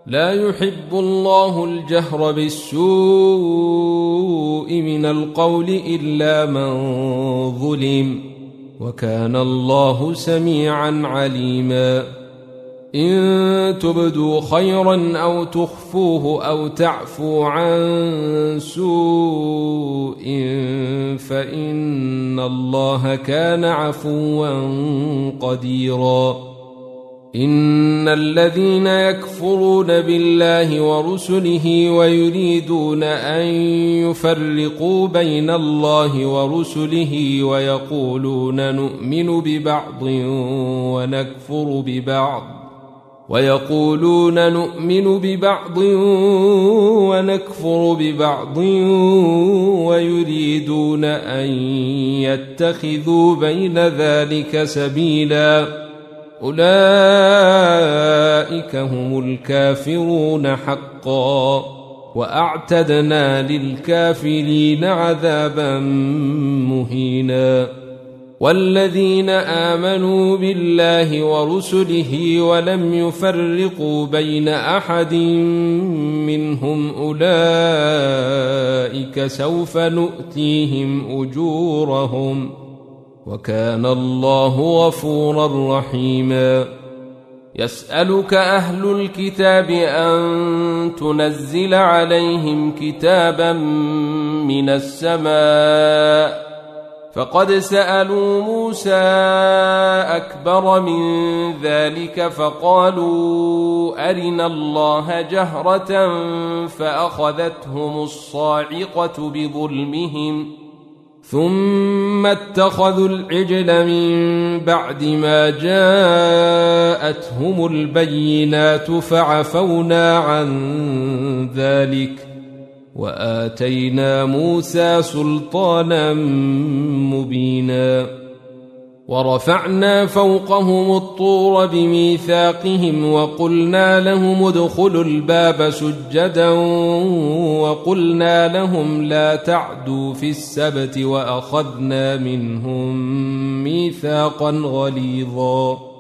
لا يحب الله الجهر بالسوء من القول إلا من ظلم، وكان الله سميعا عليما. إن تبدوا خيرا أو تخفوه أو تعفوا عن سوء فإن الله كان عفوا قديرا. إن الذين يكفرون بالله ورسله ويريدون أن يفرقوا بين الله ورسله ويقولون نؤمن ببعض ونكفر ببعض ويريدون أن يتخذوا بين ذلك سبيلا، أولئك هم الكافرون حقا، وأعتدنا للكافرين عذابا مهينا. والذين آمنوا بالله ورسله ولم يفرقوا بين أحد منهم أولئك سوف نؤتيهم أجورهم، وكان الله غفورا رحيما. يسألك أهل الكتاب أن تنزل عليهم كتابا من السماء، فقد سألوا موسى أكبر من ذلك فقالوا أرنا الله جهرة فأخذتهم الصاعقة بظلمهم، ثم اتخذوا العجل من بعد ما جاءتهم البينات فعفونا عن ذلك، وآتينا موسى سلطانا مبينا. ورفعنا فوقهم الطور بميثاقهم وقلنا لهم ادخلوا الباب سجدا وقلنا لهم لا تعدوا في السبت وأخذنا منهم ميثاقا غليظا.